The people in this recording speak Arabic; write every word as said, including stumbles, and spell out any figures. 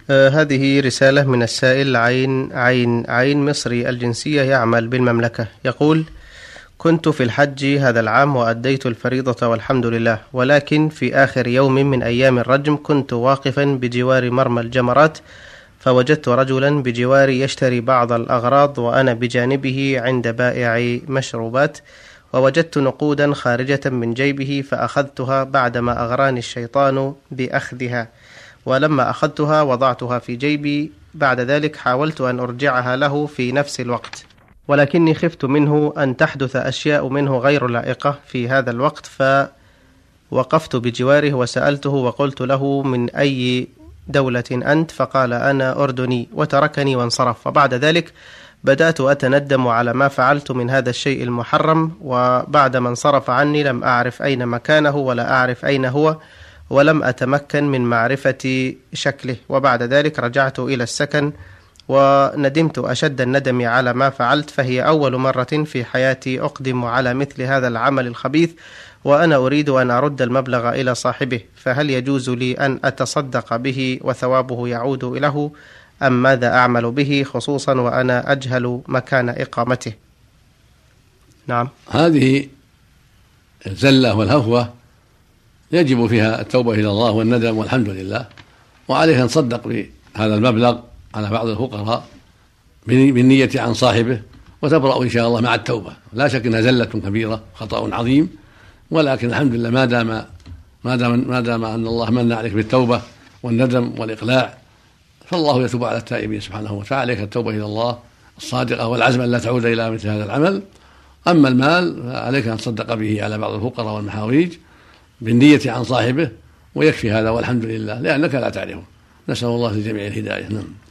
آه هذه رسالة من السائل عين عين عين مصري الجنسية يعمل بالمملكة. يقول: كنت في الحج هذا العام وأديت الفريضة والحمد لله، ولكن في آخر يوم من أيام الرجم كنت واقفا بجوار مرمى الجمرات، فوجدت رجلا بجواري يشتري بعض الأغراض وأنا بجانبه عند بائع مشروبات، ووجدت نقودا خارجة من جيبه فأخذتها بعدما أغراني الشيطان بأخذها، ولما أخذتها وضعتها في جيبي. بعد ذلك حاولت أن أرجعها له في نفس الوقت، ولكني خفت منه أن تحدث أشياء منه غير لائقة في هذا الوقت، فوقفت بجواره وسألته وقلت له: من أي دولة أنت؟ فقال: أنا أردني، وتركني وانصرف. وبعد ذلك بدأت أتندم على ما فعلت من هذا الشيء المحرم، وبعدما انصرف عني لم أعرف أين مكانه ولا أعرف أين هو، ولم أتمكن من معرفة شكله. وبعد ذلك رجعت إلى السكن وندمت أشد الندم على ما فعلت، فهي أول مرة في حياتي أقدم على مثل هذا العمل الخبيث، وأنا أريد أن أرد المبلغ إلى صاحبه، فهل يجوز لي أن أتصدق به وثوابه يعود له، أم ماذا أعمل به، خصوصا وأنا أجهل مكان إقامته؟ نعم. هذه الزلة والهفوة يجب فيها التوبة إلى الله والندم والحمد لله، وعليك أن تصدق بهذا المبلغ على بعض الفقراء بالنية عن صاحبه، وتبرأ إن شاء الله مع التوبة. لا شك أنها زلة كبيرة، خطأ عظيم، ولكن الحمد لله ما دام ما دام ما دام أن الله من عليك بالتوبة والندم والإقلاع، فالله يتوب على التائبين سبحانه وتعالى. عليك التوبة إلى الله الصادقة والعزم أن لا تعود إلى مثل هذا العمل. أما المال فعليك أن تصدق به على بعض الفقراء والمحاويج بالنية عن صاحبه، ويكفي هذا والحمد لله، لأنك لا تعرفه. نسأل الله للجميع الهداية. نعم.